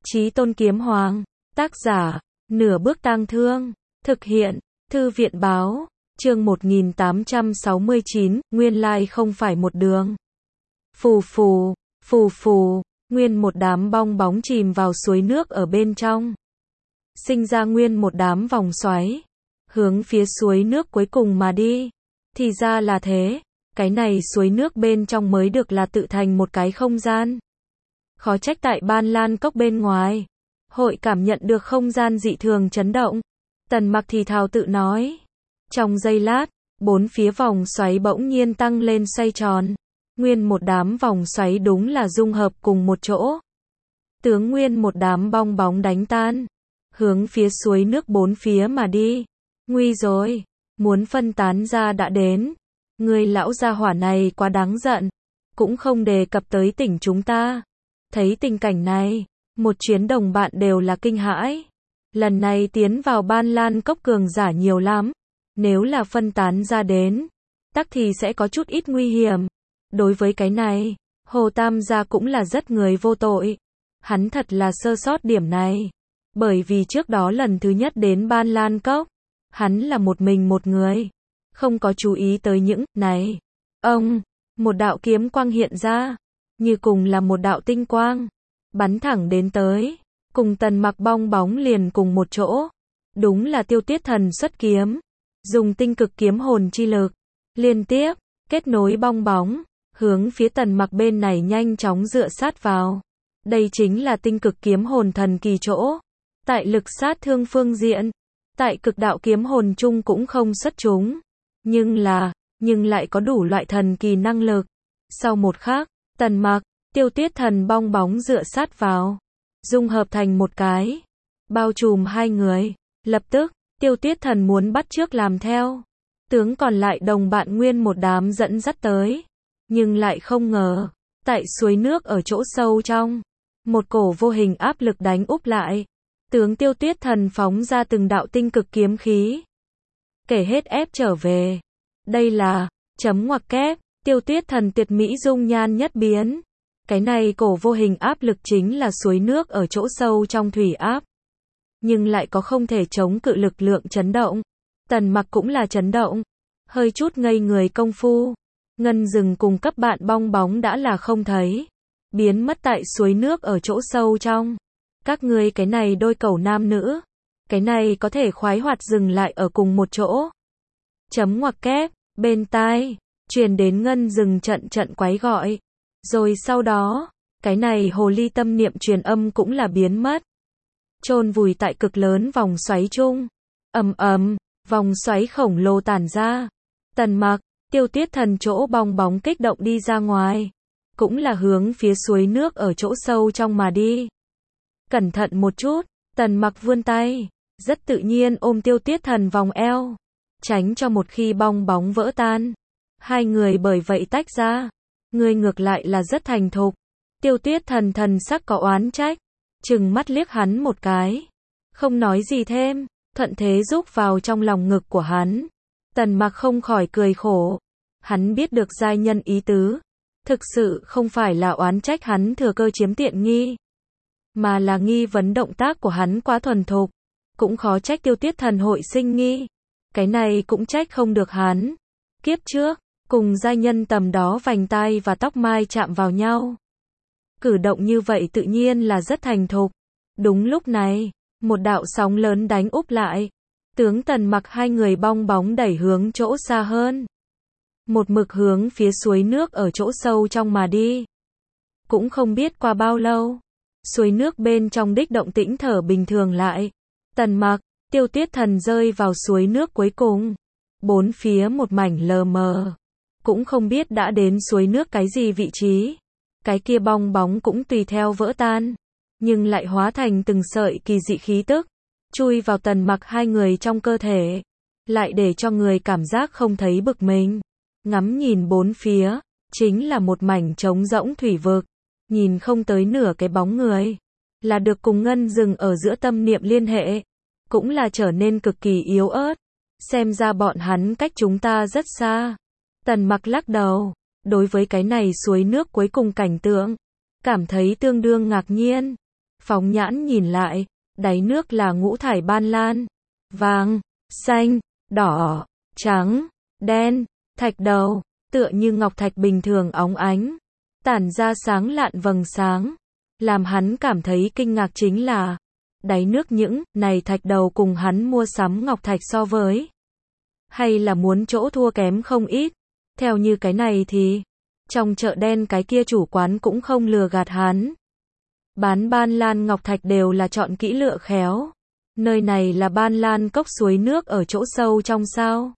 Chí Tôn Kiếm Hoàng, tác giả, Nửa Bước Tang Thương, thực hiện, Thư viện báo, chương 1869, nguyên lai không phải một đường. Phù phù, phù phù, nguyên một đám bong bóng chìm vào suối nước ở bên trong. Sinh ra nguyên một đám vòng xoáy, hướng phía suối nước cuối cùng mà đi. Thì ra là thế, cái này suối nước bên trong mới được là tự thành một cái không gian. Khó trách tại Ban Lan Cốc bên ngoài, hội cảm nhận được không gian dị thường chấn động. Tần Mặc thì thào tự nói. Trong giây lát, bốn phía vòng xoáy bỗng nhiên tăng lên xoay tròn. Nguyên một đám vòng xoáy đúng là dung hợp cùng một chỗ. Tướng nguyên một đám bong bóng đánh tan, hướng phía suối nước bốn phía mà đi. Nguy rồi, muốn phân tán ra đã đến. Người lão gia hỏa này quá đáng giận, cũng không đề cập tới tỉnh chúng ta. Thấy tình cảnh này, một chuyến đồng bạn đều là kinh hãi. Lần này tiến vào Ban Lan Cốc cường giả nhiều lắm. Nếu là phân tán ra đến, tắc thì sẽ có chút ít nguy hiểm. Đối với cái này, Hồ Tam gia cũng là rất người vô tội. Hắn thật là sơ sót điểm này. Bởi vì trước đó lần thứ nhất đến Ban Lan Cốc, hắn là một mình một người, không có chú ý tới những này. Một đạo kiếm quang hiện ra, như cùng là một đạo tinh quang, bắn thẳng đến tới, cùng Tần Mặc bong bóng liền cùng một chỗ. Đúng là Tiêu Tuyết Thần xuất kiếm, dùng tinh cực kiếm hồn chi lực, liên tiếp, kết nối bong bóng, hướng phía Tần Mặc bên này nhanh chóng dựa sát vào. Đây chính là tinh cực kiếm hồn thần kỳ chỗ. Tại lực sát thương phương diện, tại cực đạo kiếm hồn chung cũng không xuất chúng. Nhưng lại có đủ loại thần kỳ năng lực. Sau một khắc, Tần Mặc, Tiêu Tuyết Thần bong bóng dựa sát vào, dung hợp thành một cái, bao trùm hai người. Lập tức, Tiêu Tuyết Thần muốn bắt chước làm theo. Tướng còn lại đồng bạn nguyên một đám dẫn dắt tới. Nhưng lại không ngờ, tại suối nước ở chỗ sâu trong, một cổ vô hình áp lực đánh úp lại. Tướng Tiêu Tuyết Thần phóng ra từng đạo tinh cực kiếm khí, kể hết ép trở về. Đây là, chấm ngoặc kép, Tiêu Tuyết Thần tuyệt mỹ dung nhan nhất biến. Cái này cổ vô hình áp lực chính là suối nước ở chỗ sâu trong thủy áp. Nhưng lại có không thể chống cự lực lượng chấn động. Tần Mặc cũng là chấn động, hơi chút ngây người công phu. Ngân Dừng cùng cấp bạn bong bóng đã là không thấy, biến mất tại suối nước ở chỗ sâu trong. Các ngươi cái này đôi cẩu nam nữ, cái này có thể khoái hoạt dừng lại ở cùng một chỗ. Chấm ngoặc kép, bên tai, truyền đến Ngân Dừng trận quái gọi. Rồi sau đó, cái này hồ ly tâm niệm truyền âm cũng là biến mất. Chôn vùi tại cực lớn vòng xoáy chung. Vòng xoáy khổng lồ tản ra. Tần Mặc, Tiêu Tuyết Thần chỗ bong bóng kích động đi ra ngoài. Cũng là hướng phía suối nước ở chỗ sâu trong mà đi. Cẩn thận một chút, Tần Mặc vươn tay, rất tự nhiên ôm Tiêu Tuyết Thần vòng eo, tránh cho một khi bong bóng vỡ tan. Hai người bởi vậy tách ra. Người ngược lại là rất thành thục. Tiêu Tuyết Thần thần sắc có oán trách, trừng mắt liếc hắn một cái, không nói gì thêm, thuận thế rúc vào trong lòng ngực của hắn. Tần Mặc không khỏi cười khổ. Hắn biết được giai nhân ý tứ, thực sự không phải là oán trách hắn thừa cơ chiếm tiện nghi, mà là nghi vấn động tác của hắn quá thuần thục. Cũng khó trách Tiêu Tuyết Thần hội sinh nghi. Cái này cũng trách không được hắn. Kiếp trước, cùng giai nhân tầm đó vành tai và tóc mai chạm vào nhau. Cử động như vậy tự nhiên là rất thành thục. Đúng lúc này, một đạo sóng lớn đánh úp lại. Tướng Tần Mặc hai người bong bóng đẩy hướng chỗ xa hơn. Một mực hướng phía suối nước ở chỗ sâu trong mà đi. Cũng không biết qua bao lâu, suối nước bên trong đích động tĩnh thở bình thường lại. Tần Mặc, Tiêu Tuyết Thần rơi vào suối nước cuối cùng. Bốn phía một mảnh lờ mờ. Cũng không biết đã đến suối nước cái gì vị trí. Cái kia bong bóng cũng tùy theo vỡ tan, nhưng lại hóa thành từng sợi kỳ dị khí tức, chui vào Tần Mặc hai người trong cơ thể, lại để cho người cảm giác không thấy bực mình. Ngắm nhìn bốn phía, chính là một mảnh trống rỗng thủy vực, nhìn không tới nửa cái bóng người, là được cùng Ngân Dừng ở giữa tâm niệm liên hệ, cũng là trở nên cực kỳ yếu ớt. Xem ra bọn hắn cách chúng ta rất xa. Tần Mặc lắc đầu, đối với cái này suối nước cuối cùng cảnh tượng, cảm thấy tương đương ngạc nhiên. Phóng nhãn nhìn lại, đáy nước là ngũ thải ban lan, vàng, xanh, đỏ, trắng, đen, thạch đầu, tựa như ngọc thạch bình thường óng ánh, tản ra sáng lạn vầng sáng. Làm hắn cảm thấy kinh ngạc chính là, đáy nước những này thạch đầu cùng hắn mua sắm ngọc thạch so với, hay là muốn chỗ thua kém không ít. Theo như cái này thì, trong chợ đen cái kia chủ quán cũng không lừa gạt hắn. Bán ban lan ngọc thạch đều là chọn kỹ lựa khéo. Nơi này là ban lan cốc suối nước ở chỗ sâu trong sao?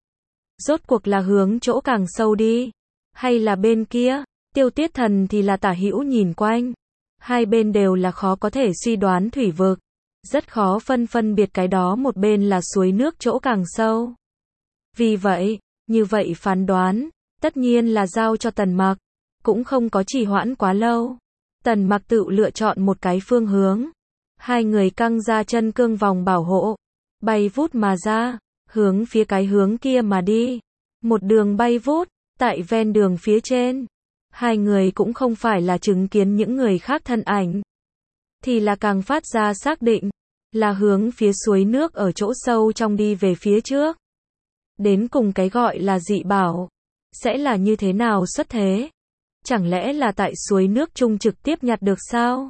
Rốt cuộc là hướng chỗ càng sâu đi, hay là bên kia? Tiêu Tiết Thần thì là tả hữu nhìn quanh. Hai bên đều là khó có thể suy đoán thủy vực. Rất khó phân biệt cái đó một bên là suối nước chỗ càng sâu. Vì vậy, như vậy phán đoán, tất nhiên là giao cho Tần Mặc. Cũng không có trì hoãn quá lâu. Tần Mặc tự lựa chọn một cái phương hướng. Hai người căng ra chân cương vòng bảo hộ. Bay vút mà ra, hướng phía cái hướng kia mà đi. Một đường bay vút, tại ven đường phía trên. Hai người cũng không phải là chứng kiến những người khác thân ảnh. Thì là càng phát ra xác định, là hướng phía suối nước ở chỗ sâu trong đi về phía trước. Đến cùng cái gọi là dị bảo, sẽ là như thế nào xuất thế? Chẳng lẽ là tại suối nước chung trực tiếp nhặt được sao?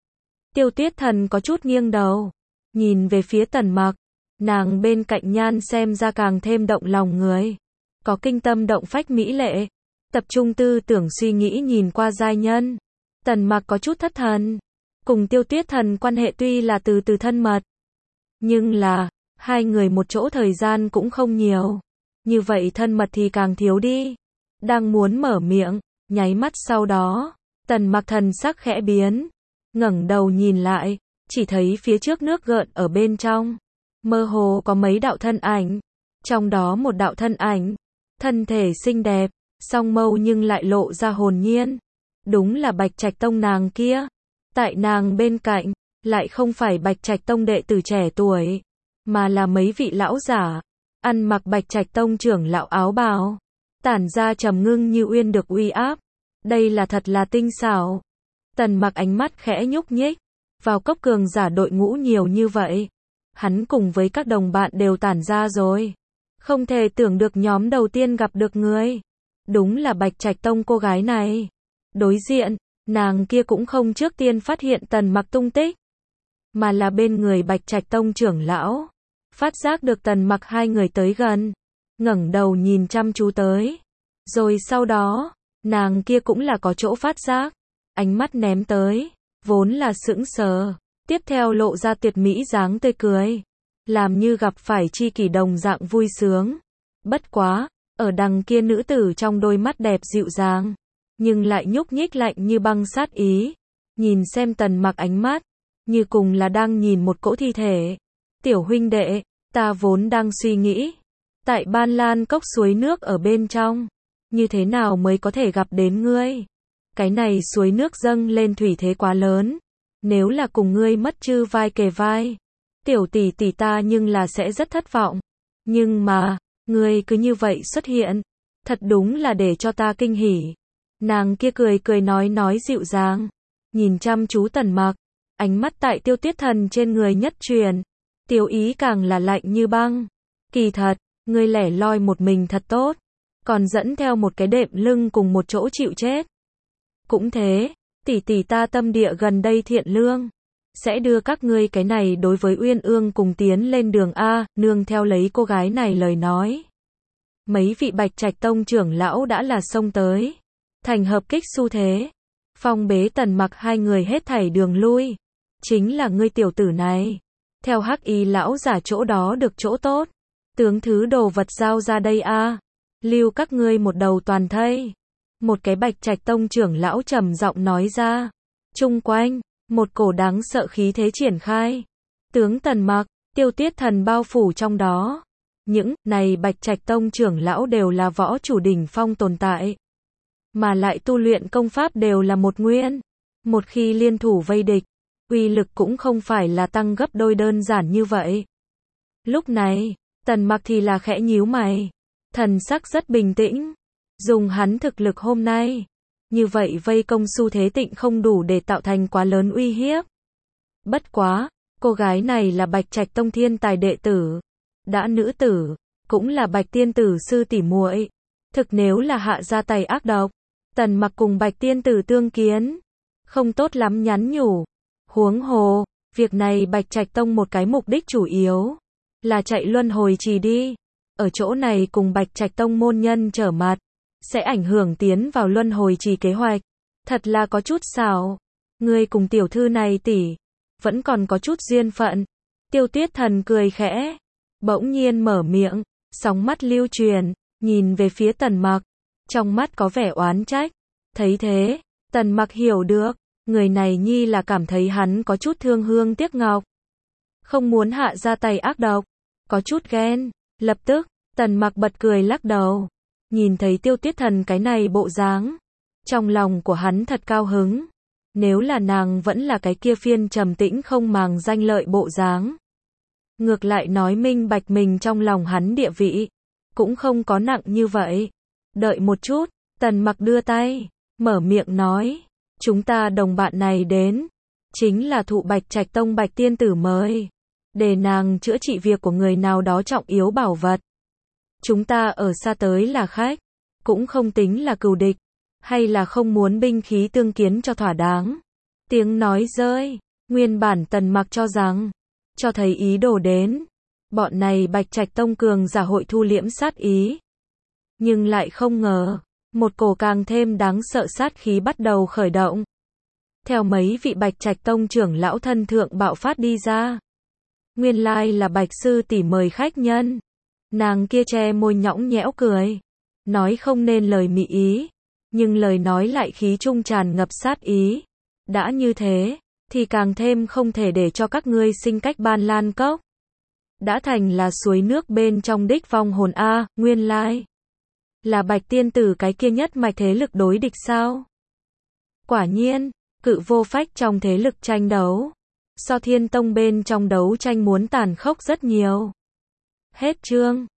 Tiêu Tiết Thần có chút nghiêng đầu, nhìn về phía Tần Mặc, nàng bên cạnh nhan xem ra càng thêm động lòng người. Có kinh tâm động phách mỹ lệ, tập trung tư tưởng suy nghĩ nhìn qua giai nhân. Tần Mặc có chút thất thần, cùng Tiêu Tiết Thần quan hệ tuy là từ từ thân mật, nhưng là, hai người một chỗ thời gian cũng không nhiều. Như vậy thân mật thì càng thiếu đi. Đang muốn mở miệng, nháy mắt sau đó, Tần Mặc thần sắc khẽ biến, ngẩng đầu nhìn lại, chỉ thấy phía trước nước gợn ở bên trong, mơ hồ có mấy đạo thân ảnh, trong đó một đạo thân ảnh, thân thể xinh đẹp, song mâu nhưng lại lộ ra hồn nhiên, đúng là Bạch Trạch Tông nàng kia. Tại nàng bên cạnh, lại không phải Bạch Trạch Tông đệ tử trẻ tuổi, mà là mấy vị lão giả, ăn mặc Bạch Trạch Tông trưởng lão áo bào, tản ra trầm ngưng như uyên được uy áp. Đây là thật là tinh xảo. Tần Mặc ánh mắt khẽ nhúc nhích, vào cấp cường giả đội ngũ nhiều như vậy, hắn cùng với các đồng bạn đều tản ra rồi. Không thể tưởng được nhóm đầu tiên gặp được người, đúng là Bạch Trạch Tông cô gái này. Đối diện, nàng kia cũng không trước tiên phát hiện Tần Mặc tung tích, mà là bên người Bạch Trạch Tông trưởng lão. Phát giác được Tần Mặc hai người tới gần, ngẩng đầu nhìn chăm chú tới. Rồi sau đó, nàng kia cũng là có chỗ phát giác, ánh mắt ném tới, vốn là sững sờ, tiếp theo lộ ra tuyệt mỹ dáng tươi cười, làm như gặp phải tri kỷ đồng dạng vui sướng. Bất quá, ở đằng kia nữ tử trong đôi mắt đẹp dịu dàng, nhưng lại nhúc nhích lạnh như băng sát ý, nhìn xem Tần Mặc ánh mắt, như cùng là đang nhìn một cỗ thi thể. Tiểu huynh đệ, ta vốn đang suy nghĩ, tại Ban Lan cốc suối nước ở bên trong, như thế nào mới có thể gặp đến ngươi? Cái này suối nước dâng lên thủy thế quá lớn, nếu là cùng ngươi mất chư vai kề vai, tiểu tỷ tỷ ta nhưng là sẽ rất thất vọng. Nhưng mà, ngươi cứ như vậy xuất hiện, thật đúng là để cho ta kinh hỉ. Nàng kia cười cười nói dịu dàng, nhìn chăm chú Tần Mặc, ánh mắt tại Tiêu Tiết Thần trên người nhất truyền, tiêu ý càng là lạnh như băng. Kỳ thật, ngươi lẻ loi một mình thật tốt, còn dẫn theo một cái đệm lưng cùng một chỗ chịu chết. Cũng thế, tỷ tỷ ta tâm địa gần đây thiện lương, sẽ đưa các ngươi cái này đối với Uyên Ương cùng tiến lên đường A. Nương theo lấy cô gái này lời nói, mấy vị Bạch Trạch Tông trưởng lão đã là xông tới, thành hợp kích xu thế, phong bế Tần Mặc hai người hết thảy đường lui. Chính là ngươi tiểu tử này, theo Hắc Y lão giả chỗ đó được chỗ tốt, tướng thứ đồ vật giao ra đây a, lưu các ngươi một đầu toàn thây. Một cái Bạch Trạch Tông trưởng lão trầm giọng nói ra. Chung quanh, một cổ đáng sợ khí thế triển khai. Tướng Tần Mặc, Tiêu Tiết Thần bao phủ trong đó. Những này Bạch Trạch Tông trưởng lão đều là võ chủ đỉnh phong tồn tại, mà lại tu luyện công pháp đều là một nguyên. Một khi liên thủ vây địch, uy lực cũng không phải là tăng gấp đôi đơn giản như vậy. Lúc này, Tần Mặc thì là khẽ nhíu mày, thần sắc rất bình tĩnh. Dùng hắn thực lực hôm nay, như vậy vây công xu thế tịnh không đủ để tạo thành quá lớn uy hiếp. Bất quá, cô gái này là Bạch Trạch Tông thiên tài đệ tử, đã nữ tử, cũng là Bạch tiên tử sư tỷ muội. Thực nếu là hạ ra tay ác độc, Tần Mặc cùng Bạch tiên tử tương kiến, không tốt lắm nhắn nhủ. Huống hồ, việc này Bạch Trạch Tông một cái mục đích chủ yếu là chạy luân hồi trì đi. Ở chỗ này cùng Bạch Trạch Tông môn nhân trở mặt, sẽ ảnh hưởng tiến vào luân hồi trì kế hoạch. Thật là có chút xảo. Ngươi cùng tiểu thư này tỷ, vẫn còn có chút duyên phận. Tiêu Tuyết Thần cười khẽ, bỗng nhiên mở miệng, sóng mắt lưu truyền, nhìn về phía Tần Mặc, trong mắt có vẻ oán trách. Thấy thế, Tần Mặc hiểu được, người này nhi là cảm thấy hắn có chút thương hương tiếc ngọc, không muốn hạ ra tay ác độc, có chút ghen. Lập tức, Tần Mặc bật cười lắc đầu, nhìn thấy Tiêu Tuyết Thần cái này bộ dáng, trong lòng của hắn thật cao hứng. Nếu là nàng vẫn là cái kia phiên trầm tĩnh không màng danh lợi bộ dáng, ngược lại nói minh bạch mình trong lòng hắn địa vị cũng không có nặng như vậy. Đợi một chút, Tần Mặc đưa tay, mở miệng nói, chúng ta đồng bạn này đến, chính là thụ Bạch Trạch Tông Bạch tiên tử mời, để nàng chữa trị việc của người nào đó trọng yếu bảo vật. Chúng ta ở xa tới là khách, cũng không tính là cừu địch, hay là không muốn binh khí tương kiến cho thỏa đáng. Tiếng nói rơi, nguyên bản Tần Mặc cho rằng, cho thấy ý đồ đến, bọn này Bạch Trạch Tông cường giả hội thu liễm sát ý. Nhưng lại không ngờ, một cổ càng thêm đáng sợ sát khí bắt đầu khởi động. Theo mấy vị Bạch Trạch Tông trưởng lão thân thượng bạo phát đi ra. Nguyên lai là Bạch sư tỷ mời khách nhân. Nàng kia che môi nhõng nhẽo cười, nói không nên lời mị ý, nhưng lời nói lại khí trung tràn ngập sát ý. Đã như thế, thì càng thêm không thể để cho các ngươi sinh cách ban lan cốc. Đã thành là suối nước bên trong đích vong hồn a, nguyên lai là Bạch tiên tử cái kia nhất mạch thế lực đối địch sao? Quả nhiên, cự vô phách trong thế lực tranh đấu, so Thiên Tông bên trong đấu tranh muốn tàn khốc rất nhiều. Hết chương.